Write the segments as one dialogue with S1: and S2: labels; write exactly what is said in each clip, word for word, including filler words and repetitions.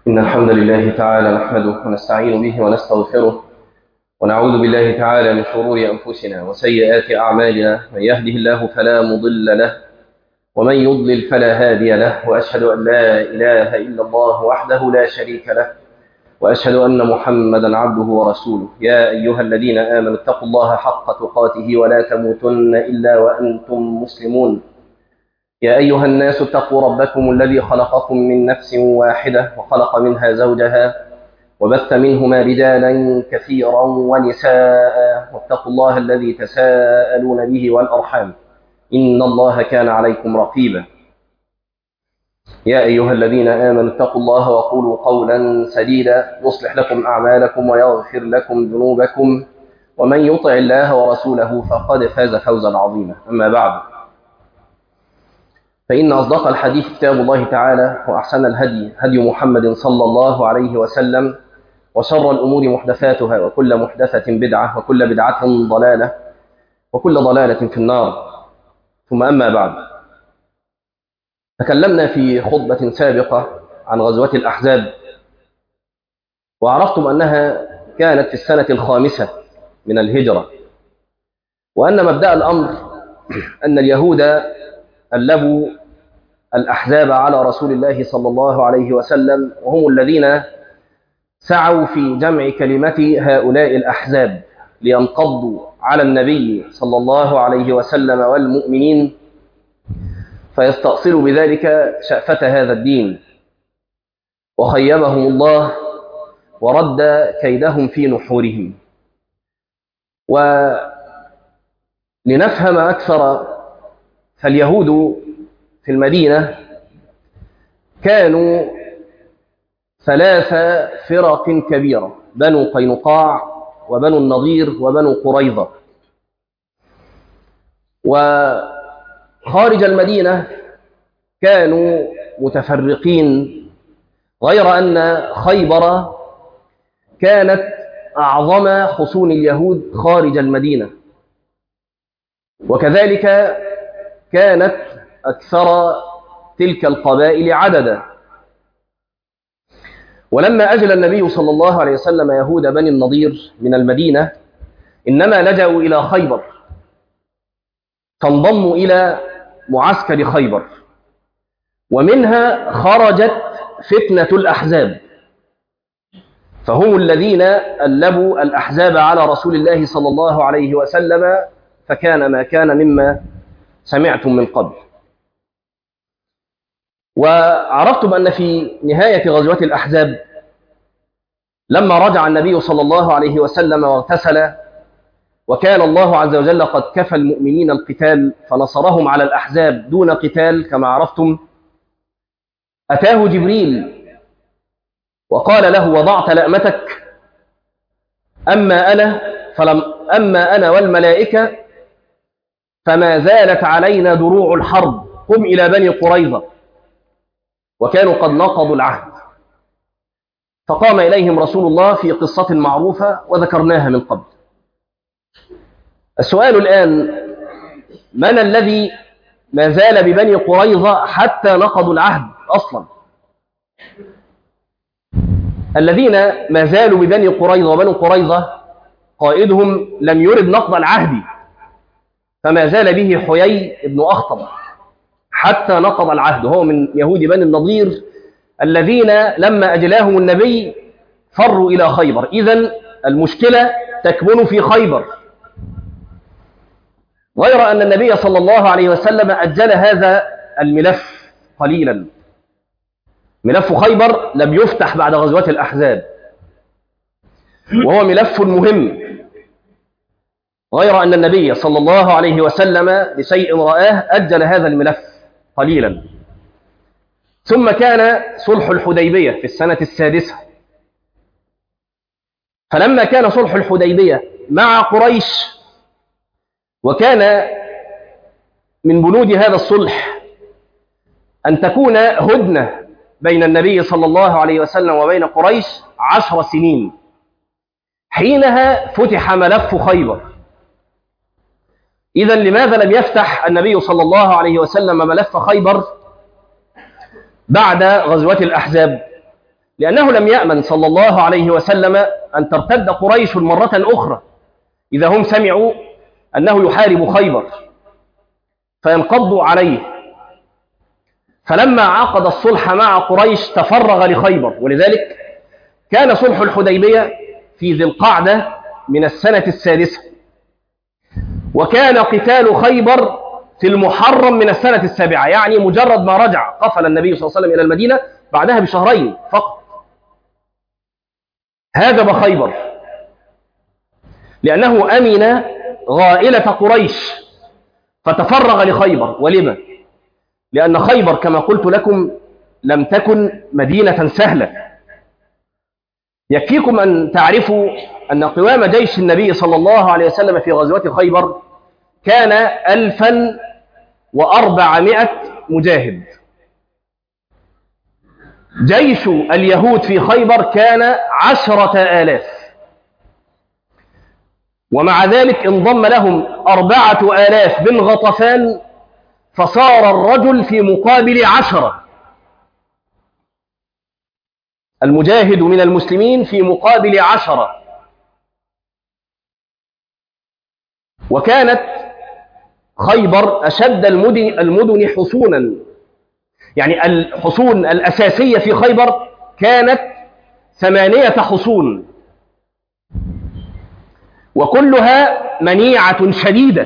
S1: إن الحمد لله تعالى نحمده ونستعين به ونستغفره ونعوذ بالله تعالى من شرور أنفسنا وسيئات أعمالنا. من يهده الله فلا مضل له ومن يضلل فلا هادي له، وأشهد أن لا إله إلا الله وحده لا شريك له، وأشهد أن محمدا عبده ورسوله. يا أيها الذين آمنوا اتقوا الله حق تقاته ولا تموتن إلا وأنتم مسلمون. يا أيها الناس اتقوا ربكم الذي خلقكم من نفس واحدة وخلق منها زوجها وبث منهما رجالا كثيرا ونساء، واتقوا الله الذي تساءلون به والأرحام إن الله كان عليكم رقيبا. يا أيها الذين آمنوا اتقوا الله وقولوا قولا سديدا يصلح لكم أعمالكم ويغفر لكم ذنوبكم، ومن يطع الله ورسوله فقد فاز فوزا عظيما. أما بعد، فإن أصدق الحديث كتاب الله تعالى، وأحسن الهدي هدي محمد صلى الله عليه وسلم، وشر الأمور محدثاتها، وكل محدثة بدعة، وكل بدعة ضلالة، وكل ضلالة في النار. ثم أما بعد، تكلمنا في خطبة سابقة عن غزوة الأحزاب، وعرفتم أنها كانت في السنة الخامسة من الهجرة، وأن مبدأ الأمر أن اليهود ألبوا الأحزاب على رسول الله صلى الله عليه وسلم، وهم الذين سعوا في جمع كلمة هؤلاء الأحزاب لينقضوا على النبي صلى الله عليه وسلم والمؤمنين، فيستأصلوا بذلك شأفة هذا الدين. وخيبهم الله ورد كيدهم في نحورهم. ولنفهم أكثر، فاليهود في المدينة كانوا ثلاث فرق كبيرة: بنو قينقاع وبنو النضير وبنو قريظة. وخارج المدينة كانوا متفرقين، غير أن خيبر كانت أعظم حصون اليهود خارج المدينة، وكذلك كانت أكثر تلك القبائل عددا. ولما أجل النبي صلى الله عليه وسلم يهود بني النضير من المدينة، إنما لجأوا إلى خيبر، فانضموا إلى معسكر خيبر، ومنها خرجت فتنة الأحزاب، فهم الذين ألبوا الأحزاب على رسول الله صلى الله عليه وسلم، فكان ما كان مما سمعتم من قبل. وعرفتم أن في نهاية غزوة الأحزاب، لما رجع النبي صلى الله عليه وسلم واغتسل، وكان الله عز وجل قد كفى المؤمنين القتال فنصرهم على الأحزاب دون قتال كما عرفتم، أتاه جبريل وقال له: وضعت لأمتك؟ أما أنا فلم أما أنا والملائكة فما زالت علينا دروع الحرب، قم إلى بني قريظة. وكانوا قد نقضوا العهد، فقام إليهم رسول الله في قصة معروفة وذكرناها من قبل. السؤال الآن: من الذي ما زال ببني قريظة حتى نقضوا العهد أصلا؟ الذين ما زالوا ببني قريظة وبني قريظة قائدهم لم يرد نقض العهد، فما زال به حيي بن أخطب حتى نقض العهد، هو من يهود بني النضير الذين لما أجلاهم النبي فروا إلى خيبر. إذن المشكلة تكمن في خيبر، غير أن النبي صلى الله عليه وسلم أجل هذا الملف قليلا. ملف خيبر لم يفتح بعد غزوة الأحزاب، وهو ملف مهم، غير أن النبي صلى الله عليه وسلم لشيء رآه أجل هذا الملف قليلا. ثم كان صلح الحديبية في السنة السادسة، فلما كان صلح الحديبية مع قريش، وكان من بنود هذا الصلح أن تكون هدنة بين النبي صلى الله عليه وسلم وبين قريش عشر سنين، حينها فتح ملف خيبر. إذن لماذا لم يفتح النبي صلى الله عليه وسلم ملف خيبر بعد غزوة الأحزاب؟ لأنه لم يأمن صلى الله عليه وسلم أن ترتد قريش مرة أخرى إذا هم سمعوا أنه يحارب خيبر فينقضوا عليه. فلما عقد الصلح مع قريش تفرغ لخيبر، ولذلك كان صلح الحديبية في ذي القعدة من السنة السادسة، وكان قتال خيبر في المحرم من السنة السابعة، يعني مجرد ما رجع قفل النبي صلى الله عليه وسلم إلى المدينة بعدها بشهرين فقط هاجم خيبر، لأنه أمن غائلة قريش فتفرغ لخيبر. ولما؟ لأن خيبر كما قلت لكم لم تكن مدينة سهلة. يكفيكم أن تعرفوا أن قوام جيش النبي صلى الله عليه وسلم في غزوة خيبر كان ألفا وأربعمائة مجاهد. جيش اليهود في خيبر كان عشرة آلاف، ومع ذلك انضم لهم أربعة آلاف من غطفان، فصار الرجل في مقابل عشرة، المجاهد من المسلمين في مقابل عشرة. وكانت خيبر أشد المدن, المدن حصونا، يعني الحصون الأساسية في خيبر كانت ثمانية حصون، وكلها منيعة شديدة.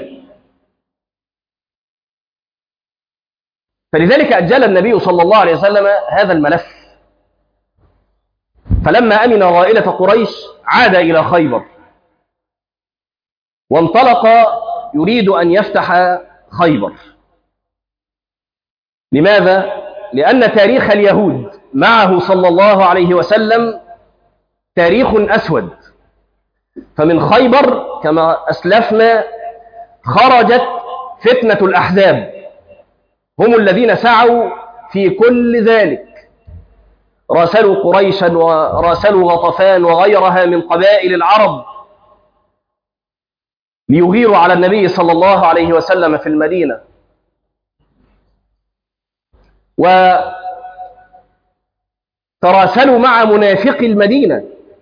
S1: فلذلك أجل النبي صلى الله عليه وسلم هذا الملف، فلما أمن غائلة قريش عاد إلى خيبر وانطلق يريد أن يفتح خيبر. لماذا؟ لأن تاريخ اليهود معه صلى الله عليه وسلم تاريخ أسود. فمن خيبر كما أسلفنا خرجت فتنة الأحزاب، هم الذين سعوا في كل ذلك، راسلوا قريشا وراسلوا غطفان وغيرها من قبائل العرب ليغيروا على النبي صلى الله عليه وسلم في المدينة، وتراسلوا مع منافقي المدينة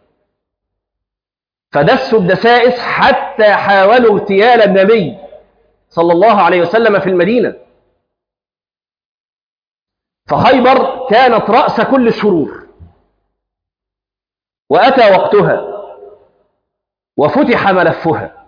S1: فدسوا الدسائس حتى حاولوا اغتيال النبي صلى الله عليه وسلم في المدينة. فخيبر كانت رأس كل الشرور، وأتى وقتها وفتح ملفها.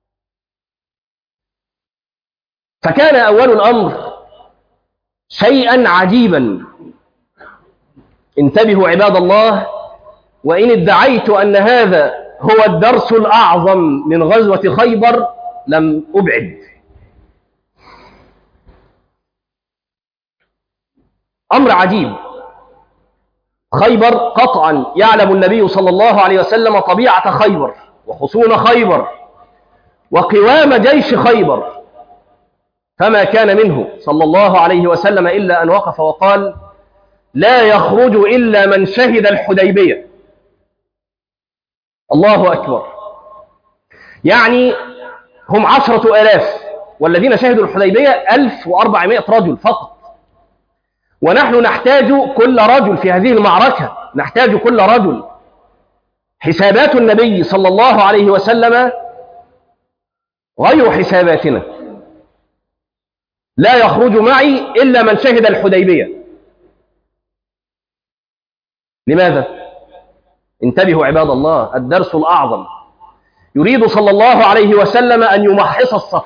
S1: فكان أول الأمر شيئا عجيبا. انتبهوا عباد الله، وإن ادعيت أن هذا هو الدرس الأعظم من غزوة خيبر لم أبعد. أمر عجيب. خيبر قطعا يعلم النبي صلى الله عليه وسلم طبيعة خيبر وحصون خيبر وقوام جيش خيبر، فما كان منه صلى الله عليه وسلم إلا أن وقف وقال: لا يخرج إلا من شهد الحديبية. الله أكبر. يعني هم عشرة آلاف، والذين شهدوا الحديبية ألف وأربعمائة رجل فقط، ونحن نحتاج كل رجل في هذه المعركة، نحتاج كل رجل. حسابات النبي صلى الله عليه وسلم غير حساباتنا. لا يخرج معي إلا من شهد الحديبية. لماذا؟ انتبهوا عباد الله، الدرس الأعظم. يريد صلى الله عليه وسلم أن يمحص الصف.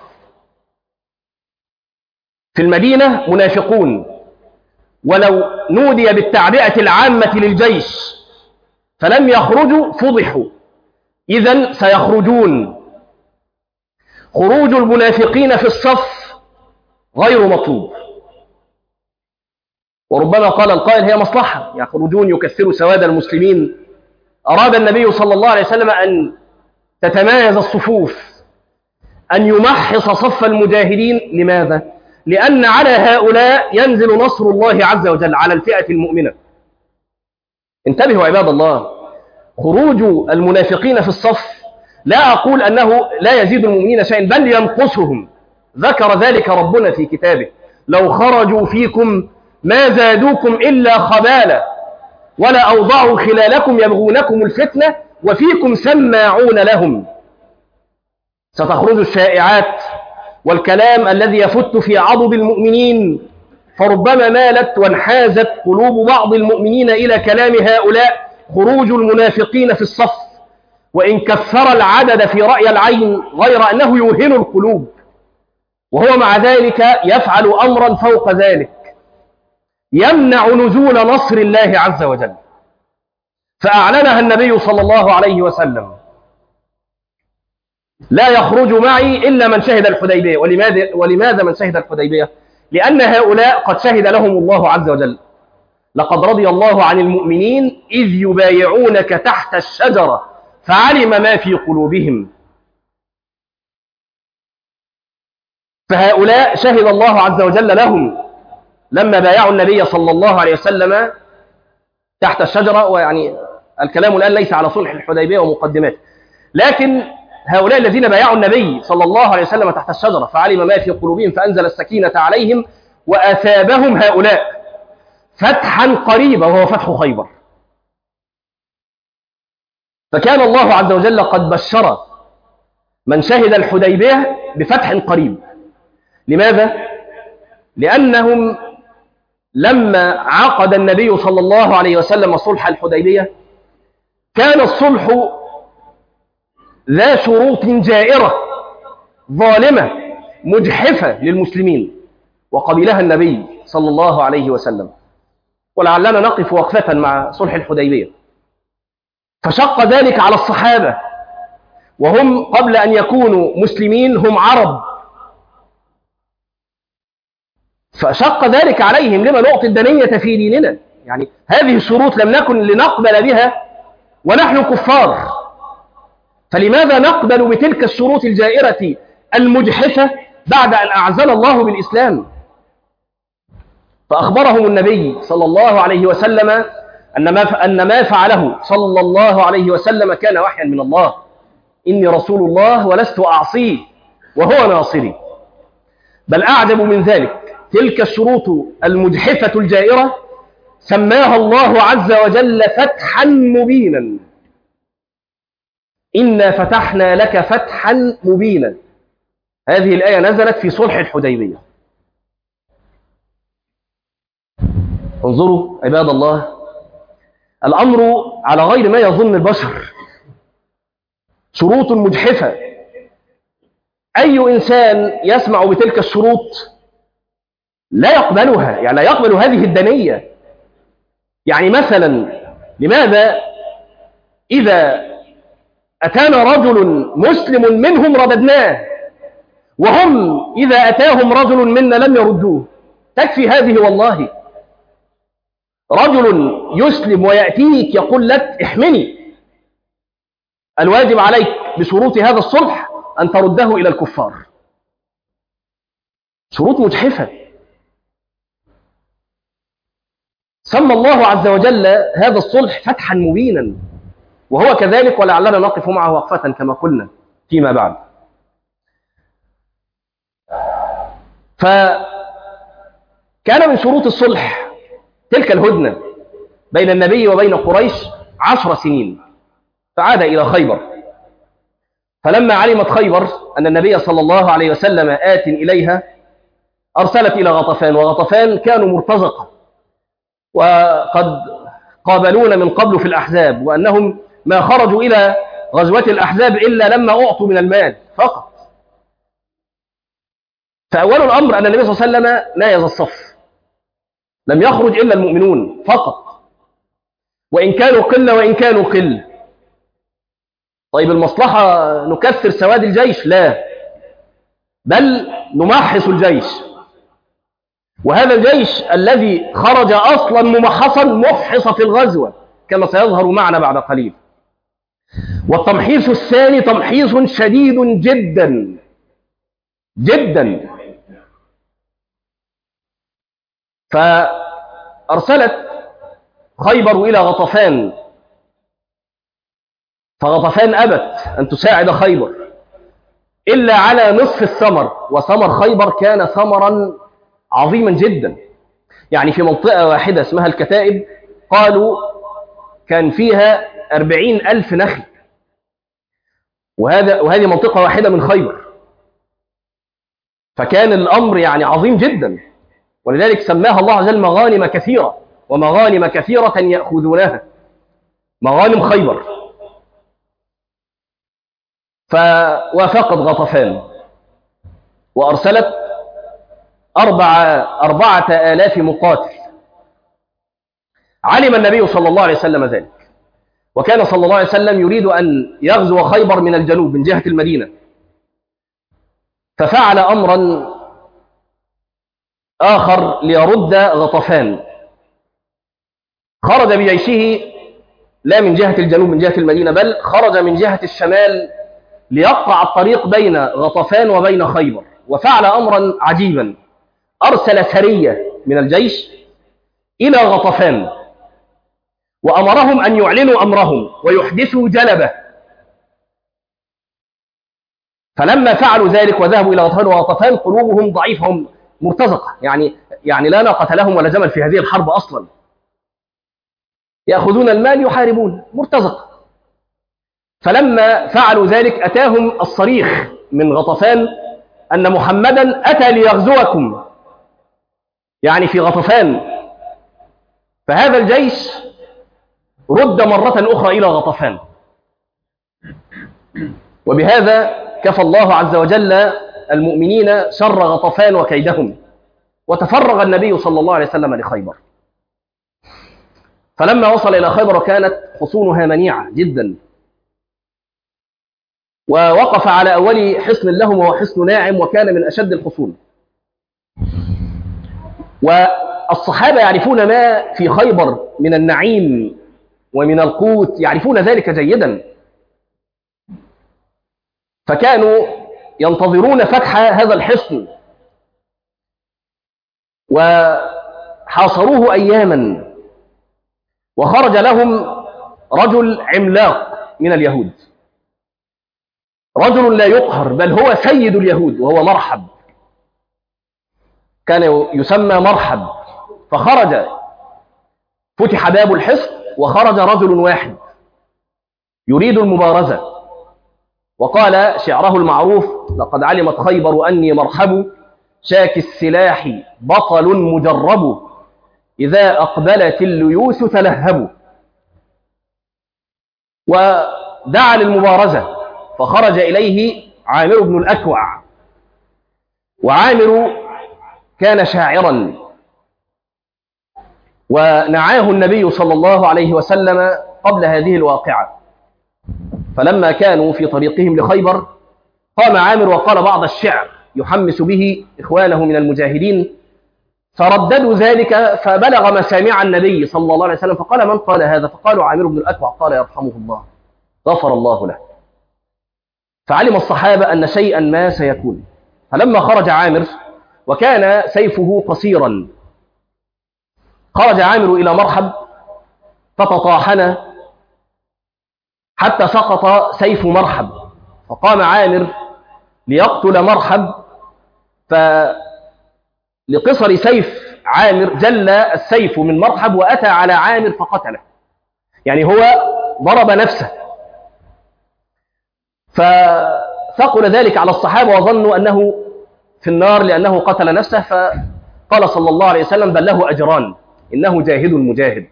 S1: في المدينة منافقون، ولو نودي بالتعبئة العامة للجيش فلم يخرجوا فضحوا، إذن سيخرجون. خروج المنافقين في الصف غير مطلوب، وربما قال القائل هي مصلحة، يخرجون يكثروا سواد المسلمين. أراد النبي صلى الله عليه وسلم أن تتمايز الصفوف، أن يمحص صف المجاهدين. لماذا؟ لأن على هؤلاء ينزل نصر الله عز وجل على الفئة المؤمنة. انتبهوا عباد الله، خروج المنافقين في الصف لا أقول أنه لا يزيد المؤمنين شيئا، بل ينقصهم. ذكر ذلك ربنا في كتابه: لو خرجوا فيكم ما زادوكم إلا خبالا ولا أوضعوا خلالكم يبغونكم الفتنة وفيكم سماعون لهم. ستخرج الشائعات والكلام الذي يفت في عضد المؤمنين، فربما مالت وانحازت قلوب بعض المؤمنين إلى كلام هؤلاء خروج المنافقين في الصف، وإن كثر العدد في رأي العين غير أنه يوهن القلوب، وهو مع ذلك يفعل أمرا فوق ذلك، يمنع نزول نصر الله عز وجل. فأعلنها النبي صلى الله عليه وسلم: لا يخرج معي إلا من شهد الحديبية. ولماذا, ولماذا من شهد الحديبية؟ لأن هؤلاء قد شهد لهم الله عز وجل: لقد رضي الله عن المؤمنين إذ يبايعونك تحت الشجرة فعلم ما في قلوبهم. فهؤلاء شهد الله عز وجل لهم لما بايعوا النبي صلى الله عليه وسلم تحت الشجرة. ويعني الكلام الآن ليس على صلح الحديبية ومقدمات، لكن هؤلاء الذين بايعوا النبي صلى الله عليه وسلم تحت الشجرة فعلم ما في قلوبهم فأنزل السكينة عليهم وأثابهم هؤلاء فتحا قريبا وهو فتح خيبر. فكان الله عز وجل قد بشر من شهد الحديبية بفتح قريب. لماذا؟ لأنهم لما عقد النبي صلى الله عليه وسلم صلح الحديبية كان الصلح ذا شروط جائرة ظالمة مجحفة للمسلمين، وقبلها النبي صلى الله عليه وسلم. ولعلنا نقف وقفة مع صلح الحديبية. فشق ذلك على الصحابة، وهم قبل أن يكونوا مسلمين هم عرب، فشق ذلك عليهم: لما نعطي الدنية في ديننا؟ يعني هذه الشروط لم نكن لنقبل بها ونحن كفار، فلماذا نقبل بتلك الشروط الجائرة المجحفة بعد أن أعزل الله بالإسلام؟ فأخبرهم النبي صلى الله عليه وسلم أن ما أن ما فعله صلى الله عليه وسلم كان وحيا من الله: إني رسول الله ولست أعصيه وهو ناصري. بل أعجب من ذلك، تلك الشروط المجحفة الجائرة سماها الله عز وجل فتحا مبينا. إنا فتحنا لك فتحا مبينا. هذه الآية نزلت في صلح الحديبية. انظروا عباد الله، الأمر على غير ما يظن البشر، شروط مجحفة. أي إنسان يسمع بتلك الشروط لا يقبلها، يعني لا يقبل هذه الدنية. يعني مثلا لماذا إذا أتانا رجل مسلم منهم رددناه، وهم إذا أتاهم رجل منا لم يردوه؟ تكفي هذه والله. رجل يسلم ويأتيك يقول لك احمني، الواجب عليك بشروط هذا الصلح أن ترده إلى الكفار. شروط مجحفة. سمى الله عز وجل هذا الصلح فتحا مبينا، وهو كذلك، ولعلنا نقف معه وقفة كما قلنا فيما بعد. فكان من شروط الصلح تلك الهدنة بين النبي وبين قريش عشر سنين، فعاد إلى خيبر. فلما علمت خيبر أن النبي صلى الله عليه وسلم آت إليها أرسلت إلى غطفان، وغطفان كانوا مرتزقة وقد قابلون من قبل في الأحزاب، وأنهم ما خرجوا إلى غزوة الأحزاب إلا لما أعطوا من المال فقط. فأول الأمر أن النبي صلى الله عليه وسلم نايز الصف، لم يخرج إلا المؤمنون فقط، وإن كانوا قلة وإن كانوا قل. طيب المصلحة نكثر سواد الجيش؟ لا، بل نمحص الجيش. وهذا الجيش الذي خرج أصلا ممحصا محص في الغزوة كما سيظهر معنا بعد قليل. والتمحيص الثاني تمحيص شديد جدا جدا. فأرسلت خيبر إلى غطفان، فغطفان أبت أن تساعد خيبر إلا على نصف الثمر، وثمر خيبر كان ثمرا عظيما جدا. يعني في منطقة واحدة اسمها الكتائب قالوا كان فيها أربعين ألف نخل، وهذا وهذه منطقة واحدة من خيبر، فكان الأمر يعني عظيم جدا، ولذلك سماها الله عز وجل مغانم كثيرة، ومغانم كثيرة يأخذونها، مغانم خيبر. فوافقت غطفان وأرسلت أربعة, أربعة آلاف مقاتل. علم النبي صلى الله عليه وسلم ذلك، وكان صلى الله عليه وسلم يريد أن يغزو خيبر من الجنوب من جهة المدينة، ففعل أمرا آخر ليرد غطفان. خرج بجيشه لا من جهة الجنوب من جهة المدينة، بل خرج من جهة الشمال ليقطع الطريق بين غطفان وبين خيبر، وفعل أمرا عجيبا. أرسل سرية من الجيش إلى غطفان وأمرهم أن يعلنوا أمرهم ويحدثوا جلبة. فلما فعلوا ذلك وذهبوا إلى غطفان، وغطفان قلوبهم ضعيفة مرتزقة، يعني يعني لا ناقة لهم ولا جمل في هذه الحرب أصلا، يأخذون المال يحاربون، مرتزقة. فلما فعلوا ذلك أتاهم الصريخ من غطفان أن محمدا أتى ليغزوكم، يعني في غطفان. فهذا الجيش رد مرة أخرى إلى غطفان، وبهذا كفى الله عز وجل المؤمنين شر غطفان وكيدهم، وتفرغ النبي صلى الله عليه وسلم لخيبر. فلما وصل إلى خيبر كانت حصونها منيعة جدا، ووقف على أول حصن لهم وهو حصن ناعم، وكان من أشد الحصون. والصحابة يعرفون ما في خيبر من النعيم ومن القوت، يعرفون ذلك جيدا، فكانوا ينتظرون فتح هذا الحصن، وحاصروه أياما. وخرج لهم رجل عملاق من اليهود، رجل لا يقهر، بل هو سيد اليهود، وهو مرحب، كان يسمى مرحب. فخرج، فتح باب الحصن وخرج رجل واحد يريد المبارزة، وقال شعره المعروف: لقد علمت خيبر أني مرحب، شاك السلاح بطل مجرب، إذا أقبلت الليوث تلهبوا. ودعا للمبارزة، فخرج إليه عامر بن الأكوع، وعامر كان شاعرا، ونعاه النبي صلى الله عليه وسلم قبل هذه الواقعة. فلما كانوا في طريقهم لخيبر قام عامر وقال بعض الشعر يحمس به إخوانه من المجاهدين، فرددوا ذلك فبلغ مسامع النبي صلى الله عليه وسلم، فقال: من قال هذا؟ فقالوا: عامر بن الأكوع. قال: يرحمه الله، غفر الله له. فعلم الصحابة أن شيئا ما سيكون. فلما خرج عامر وكان سيفه قصيرا، خرج عامر إلى مرحب فتطاحن حتى سقط سيف مرحب، فقام عامر ليقتل مرحب، فلقصر سيف عامر جل السيف من مرحب وأتى على عامر فقتله، يعني هو ضرب نفسه. فثقل ذلك على الصحابة وظنوا أنه في النار لأنه قتل نفسه، فقال صلى الله عليه وسلم: بل له أجران، إنه جاهد مجاهد.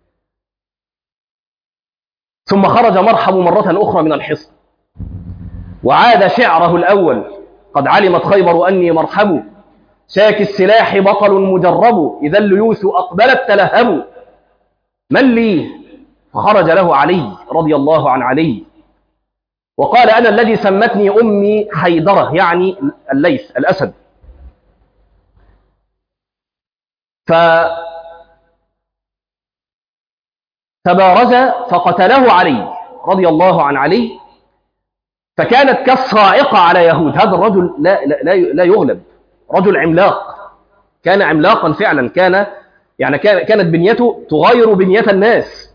S1: ثم خرج مرحب مرة أخرى من الحصن، وعاد شعره الأول: قد علمت خيبر أني مرحب، شاك السلاح بطل مجرب، إذا الليوث أقبلت تلهب، من لي؟ فخرج له علي رضي الله عن علي، وقال: أنا الذي سمتني أمي حيدرة، يعني الليث الأسد. فتبارز فقتله علي رضي الله عن علي، فكانت كالصاعقة على يهود. هذا الرجل لا, لا, لا يغلب، رجل عملاق، كان عملاقا فعلا، كان يعني كانت بنيته تغير بنية الناس.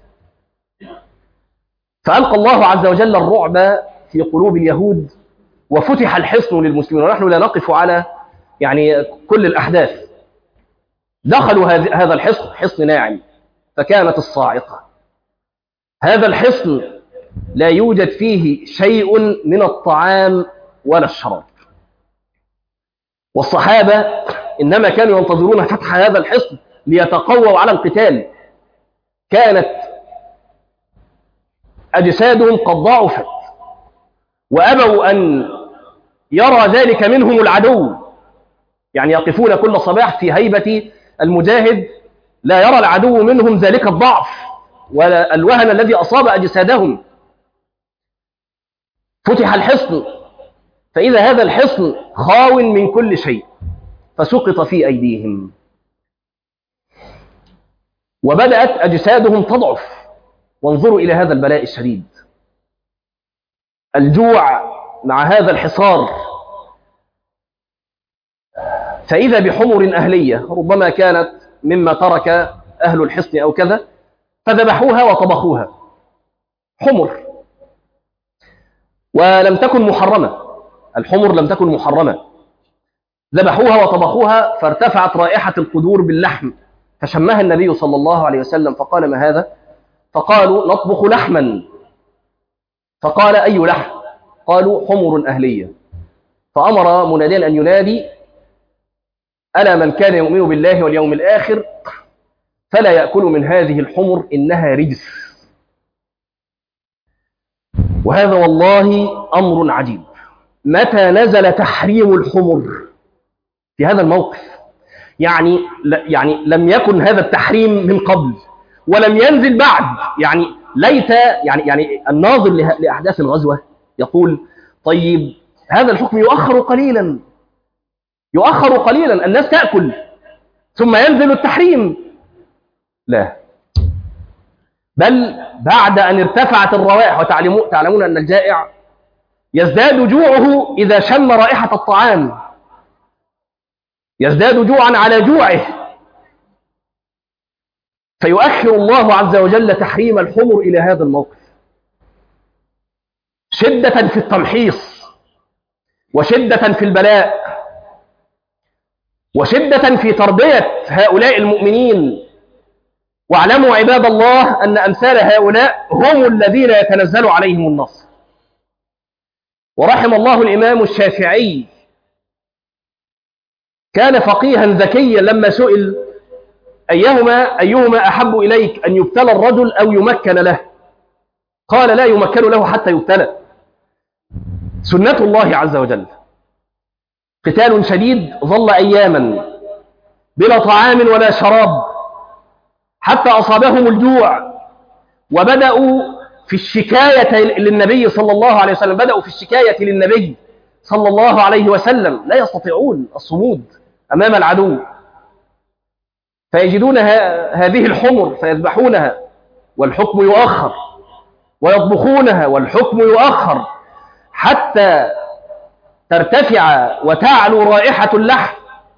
S1: فألقى الله عز وجل الرعب في قلوب اليهود، وفتح الحصن للمسلمين. ونحن لا نقف على يعني كل الأحداث. دخلوا هذا الحصن، حصن ناعم، فكانت الصاعقة. هذا الحصن لا يوجد فيه شيء من الطعام ولا الشراب، والصحابة إنما كانوا ينتظرون فتح هذا الحصن ليتقووا على القتال. كانت أجسادهم قد ضعفت وأبوا أن يرى ذلك منهم العدو، يعني يقفون كل صباح في هيبة المجاهد لا يرى العدو منهم ذلك الضعف ولا الوهن الذي أصاب أجسادهم. فتح الحصن فإذا هذا الحصن خاو من كل شيء، فسقط في أيديهم وبدأت أجسادهم تضعف. وانظروا إلى هذا البلاء الشديد، الجوع مع هذا الحصار. فإذا بحمر أهلية ربما كانت مما ترك أهل الحصن أو كذا، فذبحوها وطبخوها، حمر، ولم تكن محرمة، الحمر لم تكن محرمة، ذبحوها وطبخوها، فارتفعت رائحة القدور باللحم، فشمها النبي صلى الله عليه وسلم فقال: ما هذا؟ فقالوا: نطبخ لحما. فقال: أي لحم؟ قالوا: حمر أهلية. فأمر مناديا أن ينادي: ألا من كان يؤمن بالله واليوم الآخر فلا يأكل من هذه الحمر إنها رجس. وهذا والله أمر عجيب. متى نزل تحريم الحمر في هذا الموقف؟ يعني يعني لم يكن هذا التحريم من قبل ولم ينزل بعد. يعني ليت يعني يعني الناظر لأحداث الغزوة يقول: طيب هذا الحكم يؤخر قليلا، يؤخر قليلا، الناس تأكل ثم ينزل التحريم. لا، بل بعد أن ارتفعت الروائح، وتعلمون أن الجائع يزداد جوعه إذا شم رائحة الطعام، يزداد جوعا على جوعه، فيؤخر الله عز وجل تحريم الحمر إلى هذا الموقف، شدة في التمحيص، وشدة في البلاء، وشدة في تربية هؤلاء المؤمنين. واعلموا عباد الله أن أمثال هؤلاء هم الذين يتنزل عليهم النصر. ورحم الله الإمام الشافعي، كان فقيها ذكيا، لما سئل أيهما أيهما أحب إليك، أن يبتلى الرجل أو يمكن له؟ قال: لا يمكن له حتى يبتلى. سنة الله عز وجل. قتال شديد ظل أياما بلا طعام ولا شراب حتى أصابهم الجوع، وبدأوا في الشكاية للنبي صلى الله عليه وسلم، بدأوا في الشكاية للنبي صلى الله عليه وسلم، لا يستطيعون الصمود أمام العدو، فيجدون هذه الحمر فيذبحونها والحكم يؤخر، ويطبخونها والحكم يؤخر، حتى ترتفع وتعلو رائحة اللحم،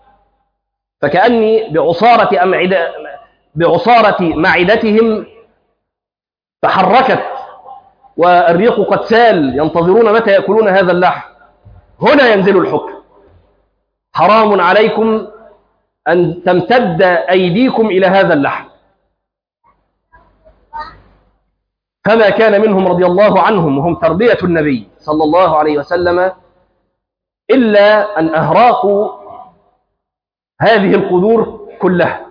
S1: فكأني بعصارة أمعدة بعصارة معدتهم تحركت والريق قد سال، ينتظرون متى يأكلون هذا اللحم. هنا ينزل الحكم: حرام عليكم أن تمتد أيديكم إلى هذا اللحم. فما كان منهم رضي الله عنهم وهم تربية النبي صلى الله عليه وسلم إلا أن أهراقوا هذه القدور كلها.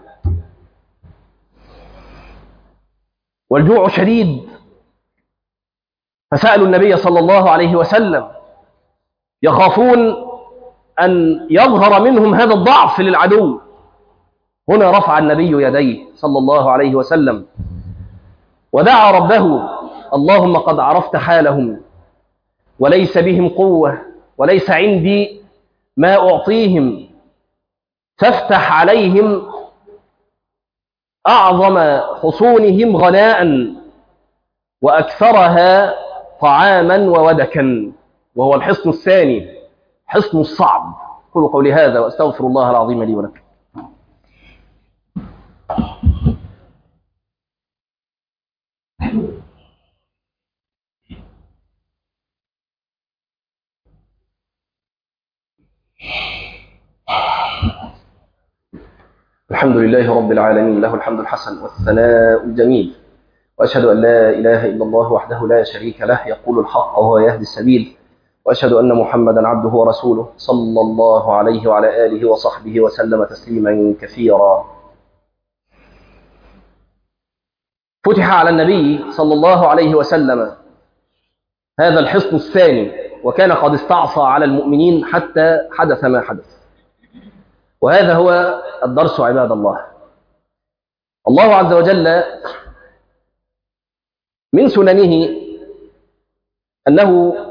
S1: والجوع شديد، فسألوا النبي صلى الله عليه وسلم، يخافون أن يظهر منهم هذا الضعف للعدو. هنا رفع النبي يديه صلى الله عليه وسلم ودعا ربه: اللهم قد عرفت حالهم وليس بهم قوة وليس عندي ما أعطيهم، فافتح عليهم أعظم حصونهم غناء وأكثرها طعاما وودكا، وهو الحصن الثاني، حصن الصعب. قولوا قولي هذا وأستغفر الله العظيم لي ولكم. الحمد لله رب العالمين، له الحمد الحسن والثناء الجميل، وأشهد أن لا إله إلا الله وحده لا شريك له يقول الحق وهو يهدي السبيل، وأشهد أن محمدا عبده ورسوله صلى الله عليه وعلى آله وصحبه وسلم تسليما كثيرا. فتح على النبي صلى الله عليه وسلم هذا الحصن الثاني، وكان قد استعصى على المؤمنين حتى حدث ما حدث. وهذا هو الدرس عباد الله. الله عز وجل من سننه أنه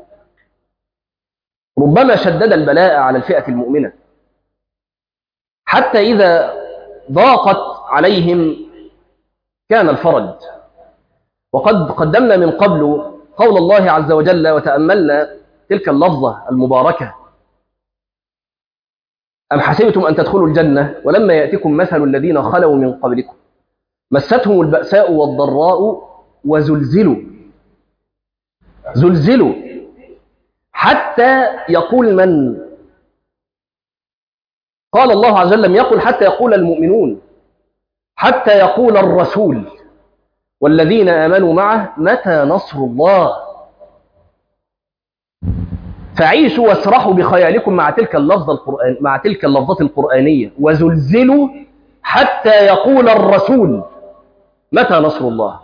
S1: ربما شدد البلاء على الفئة المؤمنة حتى إذا ضاقت عليهم كان الفرج. وقد قدمنا من قبل قول الله عز وجل وتأملنا تلك اللفظة المباركة: أم حسبتم أن تدخلوا الجنة ولما يأتكم مثل الذين خلوا من قبلكم مستهم البأساء والضراء وزلزلوا زلزلوا حتى يقول من؟ قال الله عز وجل: لم يقل حتى يقول المؤمنون، حتى يقول الرسول والذين آمنوا معه متى نصر الله. فعيشوا واسرحوا بخيالكم مع تلك اللفظة القرآن مع تلك اللفظة القرآنية: وزلزلوا حتى يقول الرسول متى نصر الله.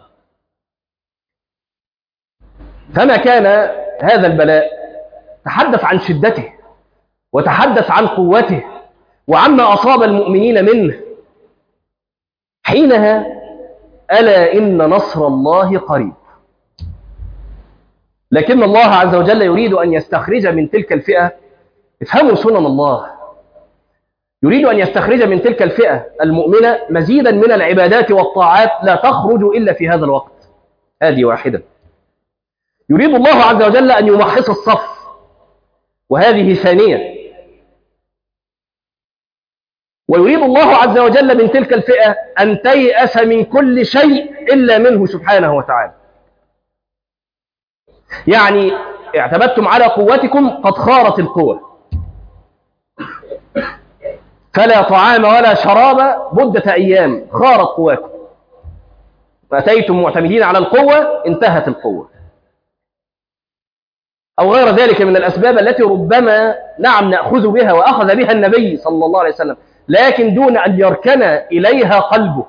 S1: فما كان هذا البلاء تحدث عن شدته وتحدث عن قوته وعما أصاب المؤمنين منه. حينها ألا إن نصر الله قريب. لكن الله عز وجل يريد أن يستخرج من تلك الفئة، افهموا سنن الله، يريد أن يستخرج من تلك الفئة المؤمنة مزيدا من العبادات والطاعات لا تخرج إلا في هذا الوقت. هذه واحدة. يريد الله عز وجل أن يمحص الصف، وهذه ثانية. ويريد الله عز وجل من تلك الفئة أن تيأس من كل شيء إلا منه سبحانه وتعالى. يعني اعتمدتم على قوتكم قد خارت القوة، فلا طعام ولا شراب مدة أيام، خارت قوتكم. فأتيتم معتمدين على القوة، انتهت القوة. أو غير ذلك من الأسباب التي ربما نعم نأخذ بها وأخذ بها النبي صلى الله عليه وسلم، لكن دون أن يركن إليها قلبه.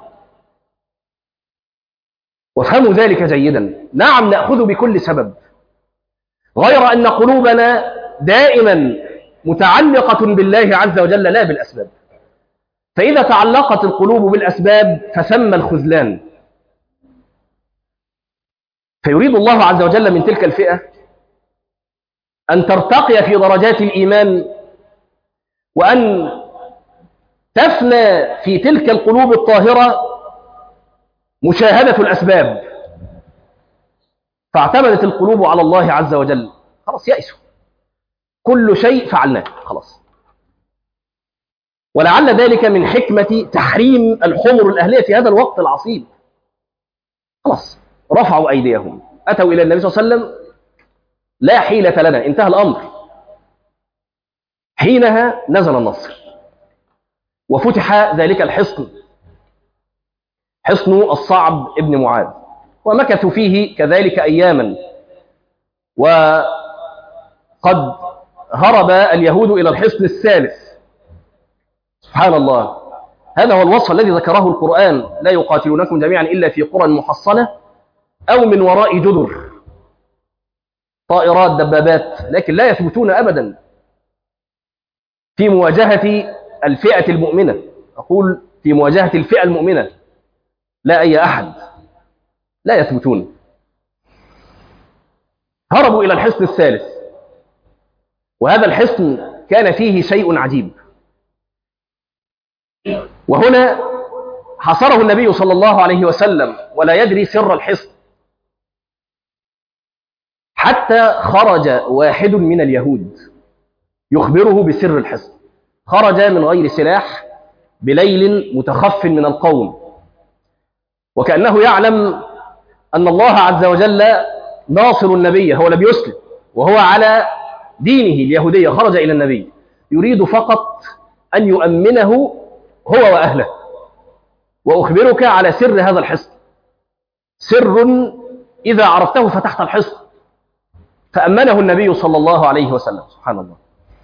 S1: وافهموا ذلك جيدا. نعم نأخذ بكل سبب، غير أن قلوبنا دائما متعلقة بالله عز وجل لا بالأسباب. فإذا تعلقت القلوب بالأسباب فثم الخذلان. فيريد الله عز وجل من تلك الفئة أن ترتقي في درجات الإيمان، وأن تفنى في تلك القلوب الطاهرة مشاهدة الأسباب. فاعتمدت القلوب على الله عز وجل، خلاص يأسوا، كل شيء فعلناه خلاص. ولعل ذلك من حكمة تحريم الحمر الأهلية في هذا الوقت العصيب. خلاص رفعوا أيديهم، أتوا إلى النبي صلى الله عليه وسلم: لا حيلة لنا، انتهى الأمر. حينها نزل النصر وفتح ذلك الحصن، حصن الصعب ابن معاذ، ومكثوا فيه كذلك أياما. وقد هرب اليهود إلى الحصن الثالث. سبحان الله، هذا هو الوصف الذي ذكره القرآن: لا يقاتلونكم جميعا إلا في قرى محصنة أو من وراء جدر، طائرات دبابات، لكن لا يثبتون أبدا في مواجهة الفئة المؤمنة. أقول في مواجهة الفئة المؤمنة، لا أي أحد، لا يثبتون. هربوا إلى الحصن الثالث، وهذا الحصن كان فيه شيء عجيب. وهنا حصره النبي صلى الله عليه وسلم ولا يدري سر الحصن، حتى خرج واحد من اليهود يخبره بسر الحصن. خرج من غير سلاح بليل متخف من القوم، وكأنه يعلم أن الله عز وجل ناصر النبي. هو لم يسلم وهو على دينه اليهودية، خرج إلى النبي يريد فقط أن يؤمنه هو وأهله. وأخبرك على سر هذا الحصن. سر إذا عرفته فتحت الحصن، فأمنه النبي صلى الله عليه وسلم. سبحان الله.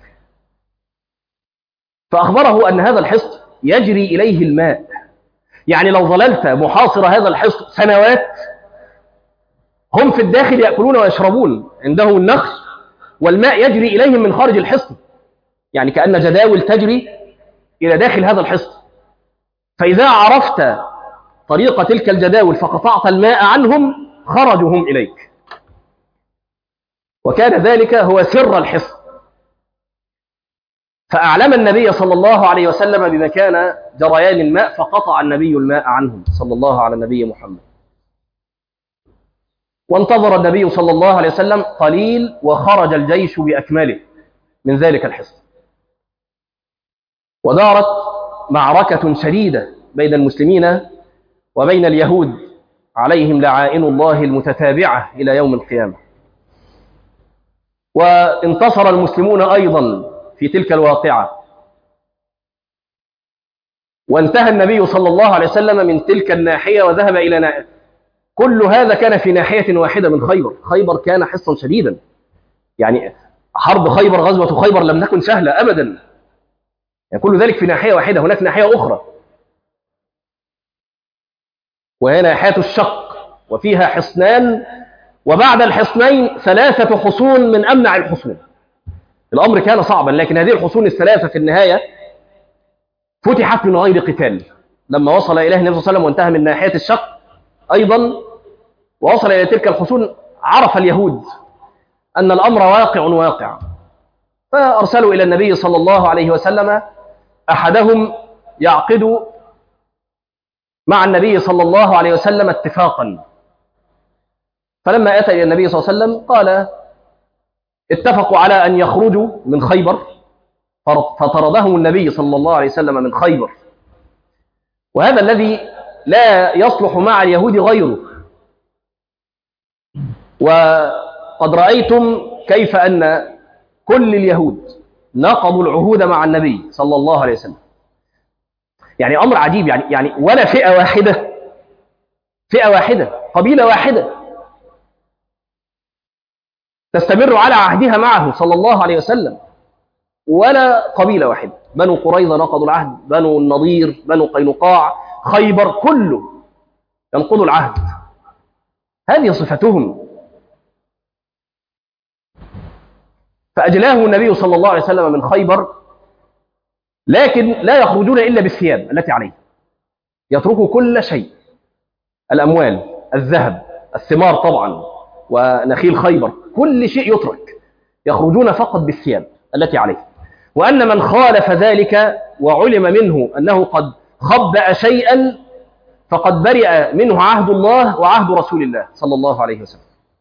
S1: فأخبره أن هذا الحصن يجري إليه الماء، يعني لو ظللت محاصر هذا الحصن سنوات هم في الداخل يأكلون ويشربون، عنده النخل والماء يجري إليهم من خارج الحصن، يعني كأن جداول تجري إلى داخل هذا الحصن. فإذا عرفت طريق تلك الجداول فقطعت الماء عنهم خرجوا هم إليك، وكان ذلك هو سر الحصن. فأعلم النبي صلى الله عليه وسلم بمكان جريان الماء، فقطع النبي الماء عنهم صلى الله على النبي محمد. وانتظر النبي صلى الله عليه وسلم قليل وخرج الجيش بأكمله من ذلك الحصن، ودارت معركة شديدة بين المسلمين وبين اليهود عليهم لعائن الله المتتابعة إلى يوم القيامة. وانتصر المسلمون أيضا في تلك الواقعة، وانتهى النبي صلى الله عليه وسلم من تلك الناحية وذهب إلى ناحية. كل هذا كان في ناحية واحدة من خيبر. خيبر كان حصنا شديدا، يعني حرب خيبر، غزوة خيبر لم تكن سهلة أبدا، يعني كل ذلك في ناحية واحدة. هناك ناحية أخرى وهي ناحية الشق، وفيها حصنان، وبعد الحصنين ثلاثة حصون من أمنع الحصون. الأمر كان صعبا، لكن هذه الحصون الثلاثة في النهاية فتحت من غير قتال. لما وصل إليه النبي صلى الله عليه وسلم وانتهى من ناحية الشق أيضا ووصل إلى تلك الحصون، عرف اليهود أن الأمر واقع واقع، فأرسلوا إلى النبي صلى الله عليه وسلم أحدهم يعقد مع النبي صلى الله عليه وسلم اتفاقا. فلما أتى إلى النبي صلى الله عليه وسلم قال اتفقوا على أن يخرجوا من خيبر، فطردهم النبي صلى الله عليه وسلم من خيبر. وهذا الذي لا يصلح مع اليهود غيره. وقد رأيتم كيف أن كل اليهود نقضوا العهود مع النبي صلى الله عليه وسلم، يعني أمر عجيب، يعني يعني ولا فئة واحدة فئة واحدة قبيلة واحدة تستمر على عهدها معه صلى الله عليه وسلم، ولا قبيلة واحدة. بنو قريظة نقضوا العهد، بنو النضير، بنو قينقاع، خيبر، كله ينقضوا العهد. هذه صفتهم. فأجلاه النبي صلى الله عليه وسلم من خيبر، لكن لا يخرجون إلا بالثياب التي عليه، يتركوا كل شيء، الأموال، الذهب، الثمار طبعا، ونخيل خيبر، كل شيء يترك، يخرجون فقط بالثياب التي عليه. وأن من خالف ذلك وعلم منه أنه قد خبأ شيئا فقد برئ منه عهد الله وعهد رسول الله صلى الله عليه وسلم.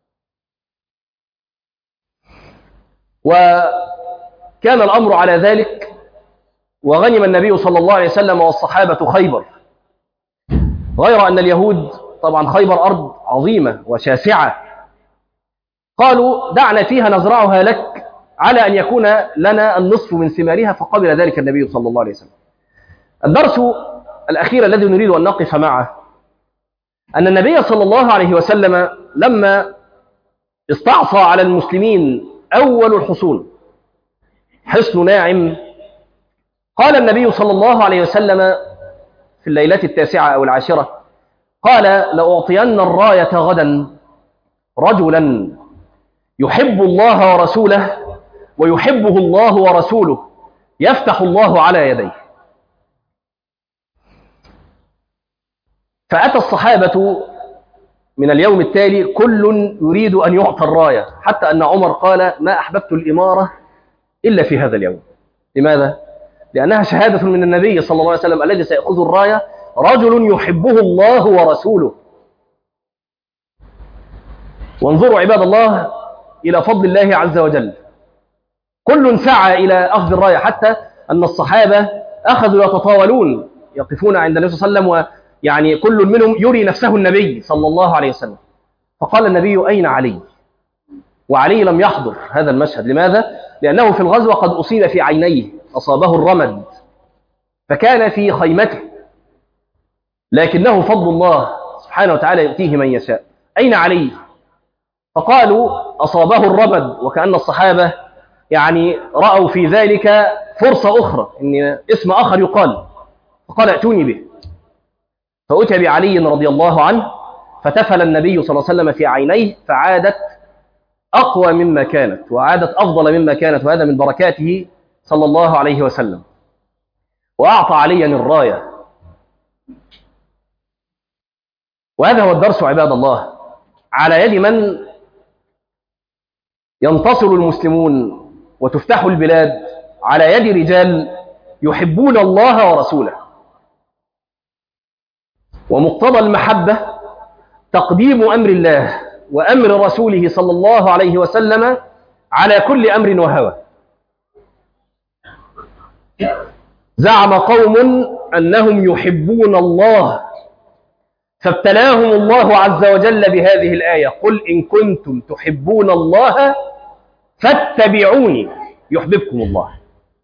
S1: وكان الأمر على ذلك، وغنم النبي صلى الله عليه وسلم والصحابة خيبر، غير أن اليهود طبعا خيبر أرض عظيمة وشاسعة، قالوا دعنا فيها نزرعها لك على أن يكون لنا النصف من ثمارها، فقبل ذلك النبي صلى الله عليه وسلم. الدرس الأخير الذي نريد أن نقف معه أن النبي صلى الله عليه وسلم لما استعصى على المسلمين أول الحصون حصن ناعم، قال النبي صلى الله عليه وسلم في الليلة التاسعة أو العاشرة، قال لأعطين الراية غدا رجلا يحب الله ورسوله ويحبه الله ورسوله يفتح الله على يديه. فأتى الصحابة من اليوم التالي كل يريد أن يعطى الراية، حتى أن عمر قال ما أحببت الإمارة إلا في هذا اليوم. لماذا؟ لأنها شهادة من النبي صلى الله عليه وسلم الذي سيأخذ الراية رجل يحبه الله ورسوله. وانظروا عباد الله إلى فضل الله عز وجل، كل سعى إلى أخذ الراية، حتى أن الصحابة أخذوا يتطاولون يقفون عند النبي صلى الله عليه وسلم، ويعني كل منهم يري نفسه النبي صلى الله عليه وسلم. فقال النبي أين علي؟ وعلي لم يحضر هذا المشهد. لماذا؟ لأنه في الغزوة قد أصيب في عينيه، أصابه الرمد فكان في خيمته، لكنه فضل الله سبحانه وتعالى يؤتيه من يشاء. أين علي؟ فقالوا أصابه الرمد، وكأن الصحابة يعني رأوا في ذلك فرصة أخرى، إن اسم آخر يقال، فقال ائتوني به. فأتى بعلي رضي الله عنه، فتفل النبي صلى الله عليه وسلم في عينيه، فعادت أقوى مما كانت، وعادت أفضل مما كانت، وهذا من بركاته صلى الله عليه وسلم. وأعطى عليا الراية. وهذا هو الدرس عباد الله، على يد من ينتصر المسلمون وتفتح البلاد؟ على يد رجال يحبون الله ورسوله. ومقتضى المحبة تقديم أمر الله وأمر رسوله صلى الله عليه وسلم على كل أمر وهوى. زعم قوم أنهم يحبون الله، فابتلاهم الله عز وجل بهذه الآية: قل إن كنتم تحبون الله فاتبعوني يحببكم الله.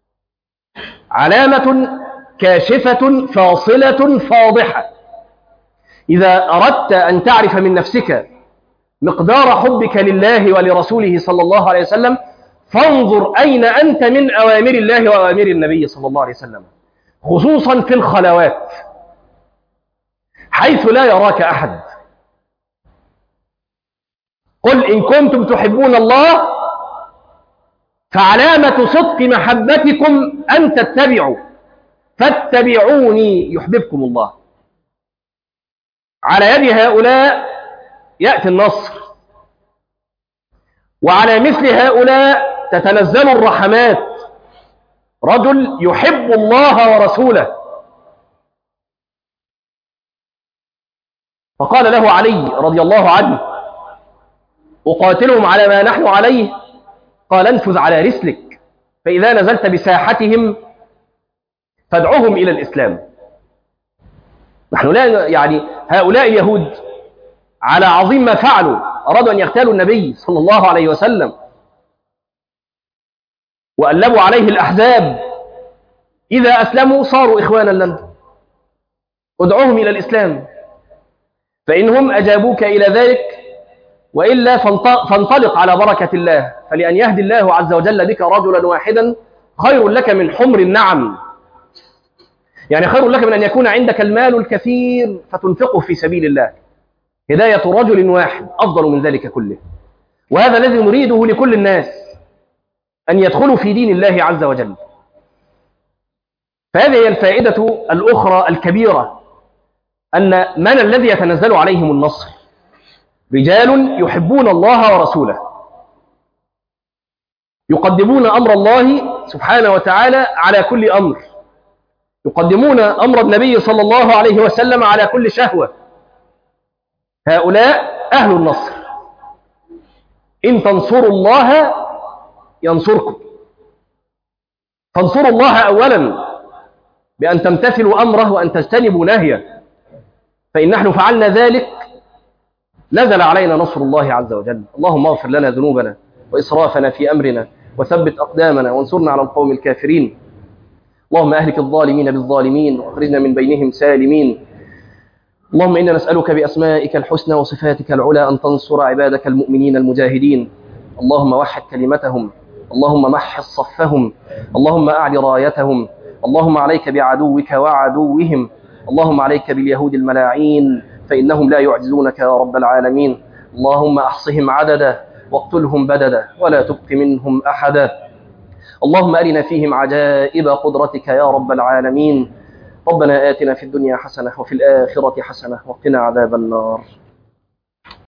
S1: علامة كاشفة فاصلة فاضحة. إذا أردت أن تعرف من نفسك مقدار حبك لله ولرسوله صلى الله عليه وسلم، فانظر أين أنت من أوامر الله وأوامر النبي صلى الله عليه وسلم، خصوصا في الخلوات حيث لا يراك أحد. قل إن كنتم تحبون الله، فعلامة صدق محبتكم أن تتبعوا، فاتبعوني يحببكم الله. على يد هؤلاء يأتي النصر، وعلى مثل هؤلاء تتنزل الرحمات. رجل يحب الله ورسوله، فقال له علي رضي الله عنه: أقاتلهم على ما نحن عليه؟ قال: انفذ على رسلك، فإذا نزلت بساحتهم فادعوهم إلى الإسلام. نحن لا يعني هؤلاء اليهود على عظيم ما فعلوا، أرادوا أن يغتالوا النبي صلى الله عليه وسلم، وألبوا عليه الأحزاب. إذا أسلموا صاروا إخوانا لنا، ادعوهم إلى الإسلام، فإنهم أجابوك إلى ذلك، وإلا فانطلق على بركة الله، فلأن يهدي الله عز وجل بك رجلا واحدا خير لك من حمر النعم. يعني خير لك من أن يكون عندك المال الكثير فتنفقه في سبيل الله. هداية رجل واحد أفضل من ذلك كله. وهذا الذي نريده لكل الناس، أن يدخلوا في دين الله عز وجل. فهذه هي الفائدة الأخرى الكبيرة، أن من الذي يتنزل عليهم النصر؟ رجال يحبون الله ورسوله، يقدمون أمر الله سبحانه وتعالى على كل أمر، يقدمون أمر النبي صلى الله عليه وسلم على كل شهوة. هؤلاء أهل النصر. إن تنصروا الله ينصركم. فانصروا الله أولا بأن تمتثلوا أمره وأن تجتنبوا نهيه، فإن نحن فعلنا ذلك نزل علينا نصر الله عز وجل. اللهم اغفر لنا ذنوبنا وإسرافنا في أمرنا، وثبت أقدامنا، وانصرنا على القوم الكافرين. اللهم أهلك الظالمين بالظالمين، وأخرجنا من بينهم سالمين. اللهم إنا نسألك بأسمائك الحسنى وصفاتك العلى أن تنصر عبادك المؤمنين المجاهدين. اللهم وحد كلمتهم، اللهم محص صفهم، اللهم أعل رايتهم. اللهم عليك بعدوك وعدوهم، اللهم عليك باليهود الملاعين، فإنهم لا يعجزونك يا رب العالمين. اللهم أحصهم عددا واقتلهم بددا، ولا تبق منهم أحدا. اللهم أرنا فيهم عجائب قدرتك يا رب العالمين. ربنا آتنا في الدنيا حسنة وفي الآخرة حسنة وقنا عذاب النار.